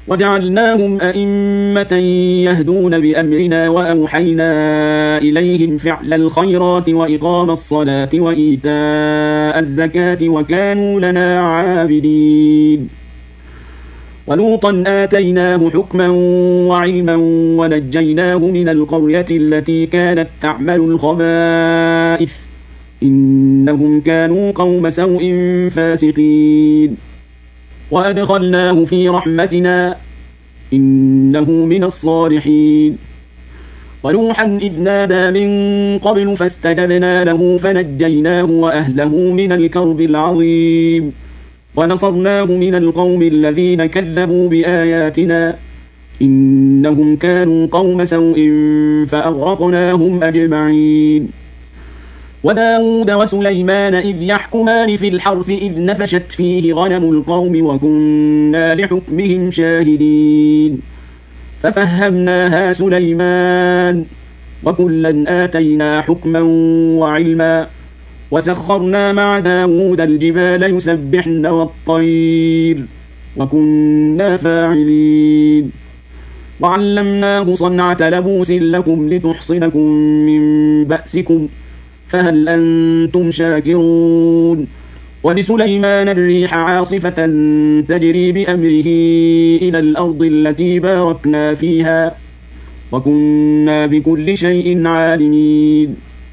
وجعلناهم أئمة يهدون بأمرنا وأوحينا إليهم فعل الخيرات وإقام الصلاة وإيتاء الزكاة وكانوا لنا عابدين. ولوطا آتيناه حكما وعلما ونجيناه من القرية التي كانت تعمل الخبائث إنهم كانوا قوم سوء فاسقين. وأدخلناه في رحمتنا إنه من الصالحين. ونوحا إذ نادى من قبل فاستجبنا له فنجيناه وأهله من الكرب العظيم ونصرناه من القوم الذين كذبوا بآياتنا إنهم كانوا قوم سوء فأغرقناهم أجمعين. وداود وسليمان إذ يحكمان في الحرث إذ نفشت فيه غنم القوم وكنا لحكمهم شاهدين ففهمناها سليمان وكلا آتينا حكما وعلما وسخرنا مع داود الجبال يسبحن والطير وكنا فاعلين. وعلمناه صنعة لبوس لكم لتحصنكم من بأسكم فهل أنتم شاكرون. ولسليمان الريح عاصفة تجري بأمره إلى الأرض التي باركنا فيها وكنا بكل شيء عالمين.